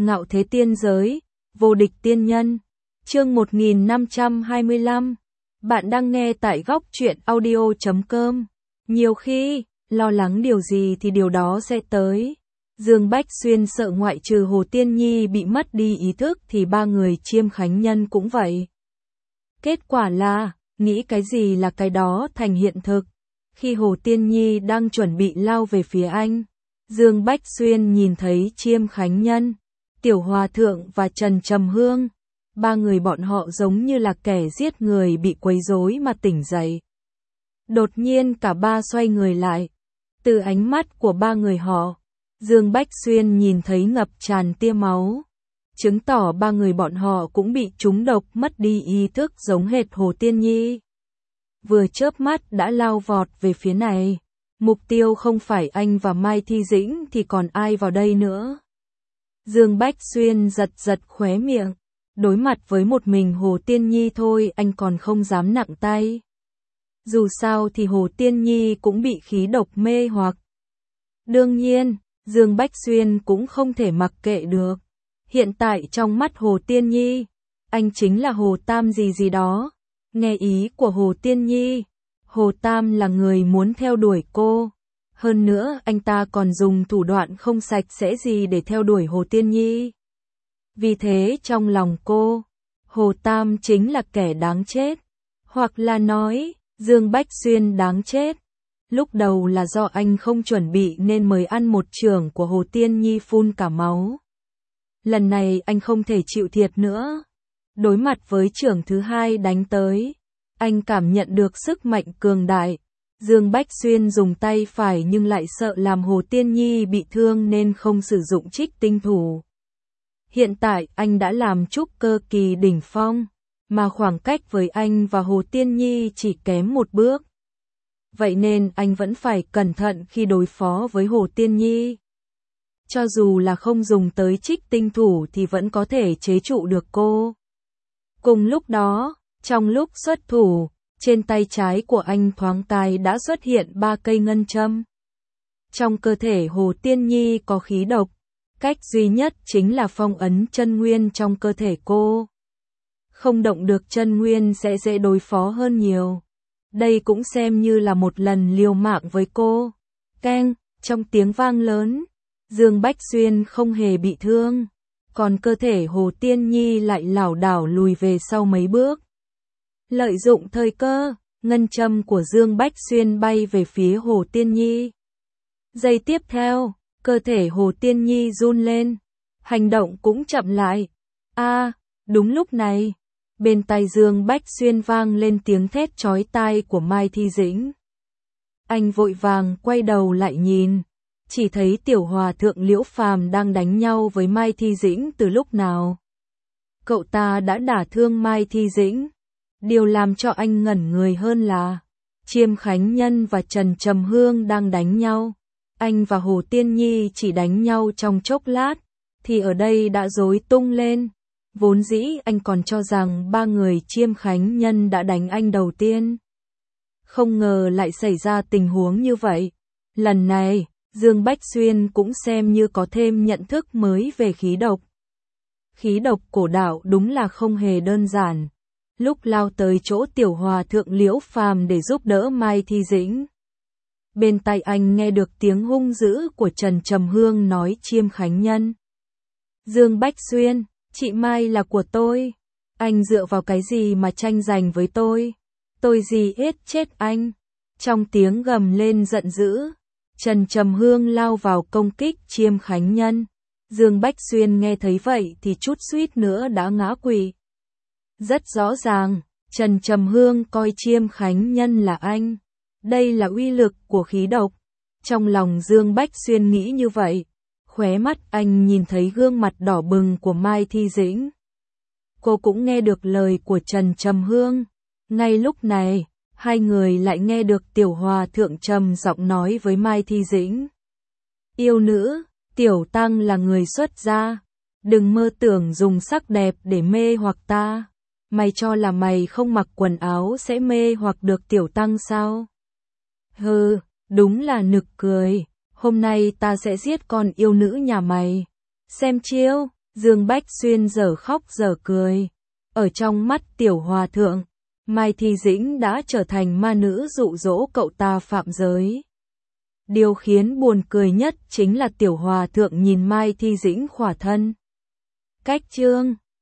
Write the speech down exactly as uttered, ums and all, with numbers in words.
Ngạo thế tiên giới, vô địch tiên nhân. Chương một nghìn năm trăm hai mươi lăm. Bạn đang nghe tại góc truyện audio chấm com. Nhiều khi, lo lắng điều gì thì điều đó sẽ tới. Dương Bách Xuyên sợ ngoại trừ Hồ Tiên Nhi bị mất đi ý thức thì ba người Chiêm Khánh Nhân cũng vậy. Kết quả là, nghĩ cái gì là cái đó thành hiện thực. Khi Hồ Tiên Nhi đang chuẩn bị lao về phía anh, Dương Bách Xuyên nhìn thấy Chiêm Khánh Nhân, Tiểu Hòa Thượng và Trần Trầm Hương. Ba người bọn họ giống như là kẻ giết người bị quấy rối mà tỉnh dậy. Đột nhiên cả ba xoay người lại. Từ ánh mắt của ba người họ, Dương Bách Xuyên nhìn thấy ngập tràn tia máu, chứng tỏ ba người bọn họ cũng bị trúng độc mất đi ý thức giống hệt Hồ Tiên Nhi. Vừa chớp mắt đã lao vọt về phía này. Mục tiêu không phải anh và Mai Thi Dĩnh thì còn ai vào đây nữa. Dương Bách Xuyên giật giật khóe miệng. Đối mặt với một mình Hồ Tiên Nhi thôi anh còn không dám nặng tay. Dù sao thì Hồ Tiên Nhi cũng bị khí độc mê hoặc. Đương nhiên, Dương Bách Xuyên cũng không thể mặc kệ được. Hiện tại trong mắt Hồ Tiên Nhi, anh chính là Hồ Tam gì gì đó. Nghe ý của Hồ Tiên Nhi, Hồ Tam là người muốn theo đuổi cô. Hơn nữa anh ta còn dùng thủ đoạn không sạch sẽ gì để theo đuổi Hồ Tiên Nhi. Vì thế trong lòng cô, Hồ Tam chính là kẻ đáng chết. Hoặc là nói, Dương Bách Xuyên đáng chết. Lúc đầu là do anh không chuẩn bị nên mới ăn một chưởng của Hồ Tiên Nhi phun cả máu. Lần này anh không thể chịu thiệt nữa. Đối mặt với chưởng thứ hai đánh tới, anh cảm nhận được sức mạnh cường đại. Dương Bách Xuyên dùng tay phải nhưng lại sợ làm Hồ Tiên Nhi bị thương nên không sử dụng trích tinh thủ. Hiện tại anh đã làm trúc cơ kỳ đỉnh phong, mà khoảng cách với anh và Hồ Tiên Nhi chỉ kém một bước. Vậy nên anh vẫn phải cẩn thận khi đối phó với Hồ Tiên Nhi. Cho dù là không dùng tới trích tinh thủ thì vẫn có thể chế trụ được cô. Cùng lúc đó, trong lúc xuất thủ, trên tay trái của anh thoáng cái đã xuất hiện ba cây ngân châm. Trong cơ thể Hồ Tiên Nhi có khí độc, cách duy nhất chính là phong ấn chân nguyên trong cơ thể cô. Không động được chân nguyên sẽ dễ đối phó hơn nhiều. Đây cũng xem như là một lần liều mạng với cô. Keng, trong tiếng vang lớn, Dương Bách Xuyên không hề bị thương, còn cơ thể Hồ Tiên Nhi lại lảo đảo lùi về sau mấy bước. Lợi dụng thời cơ, ngân châm của Dương Bách Xuyên bay về phía Hồ Tiên Nhi. Giây tiếp theo, cơ thể Hồ Tiên Nhi run lên, hành động cũng chậm lại. A, à, đúng lúc này, bên tai Dương Bách Xuyên vang lên tiếng thét chói tai của Mai Thi Dĩnh. Anh vội vàng quay đầu lại nhìn, chỉ thấy Tiểu Hòa Thượng Liễu Phàm đang đánh nhau với Mai Thi Dĩnh từ lúc nào. Cậu ta đã đả thương Mai Thi Dĩnh. Điều làm cho anh ngẩn người hơn là Chiêm Khánh Nhân và Trần Trầm Hương đang đánh nhau. Anh và Hồ Tiên Nhi chỉ đánh nhau trong chốc lát, thì ở đây đã rối tung lên. Vốn dĩ anh còn cho rằng ba người Chiêm Khánh Nhân đã đánh anh đầu tiên. Không ngờ lại xảy ra tình huống như vậy. Lần này, Dương Bách Xuyên cũng xem như có thêm nhận thức mới về khí độc. Khí độc cổ đạo đúng là không hề đơn giản. Lúc lao tới chỗ Tiểu Hòa Thượng Liễu Phàm để giúp đỡ Mai Thi Dĩnh, bên tai anh nghe được tiếng hung dữ của Trần Trầm Hương nói Chiêm Khánh Nhân. Dương Bách Xuyên, chị Mai là của tôi. Anh dựa vào cái gì mà tranh giành với tôi? Tôi gì hết chết anh. Trong tiếng gầm lên giận dữ, Trần Trầm Hương lao vào công kích Chiêm Khánh Nhân. Dương Bách Xuyên nghe thấy vậy thì chút suýt nữa đã ngã quỵ. Rất rõ ràng, Trần Trầm Hương coi Chiêm Khánh Nhân là anh. Đây là uy lực của khí độc. Trong lòng Dương Bách Xuyên nghĩ như vậy, khóe mắt anh nhìn thấy gương mặt đỏ bừng của Mai Thi Dĩnh. Cô cũng nghe được lời của Trần Trầm Hương. Ngay lúc này, hai người lại nghe được Tiểu Hòa Thượng trầm giọng nói với Mai Thi Dĩnh. Yêu nữ, Tiểu Tăng là người xuất gia. Đừng mơ tưởng dùng sắc đẹp để mê hoặc ta. Mày cho là mày không mặc quần áo sẽ mê hoặc được Tiểu Tăng sao? Hừ, đúng là nực cười. Hôm nay ta sẽ giết con yêu nữ nhà mày. Xem chiêu, Dương Bách Xuyên dở khóc dở cười. Ở trong mắt tiểu hòa thượng, Mai Thi Dĩnh đã trở thành ma nữ dụ dỗ cậu ta phạm giới. Điều khiến buồn cười nhất chính là tiểu hòa thượng nhìn Mai Thi Dĩnh khỏa thân. Cách chương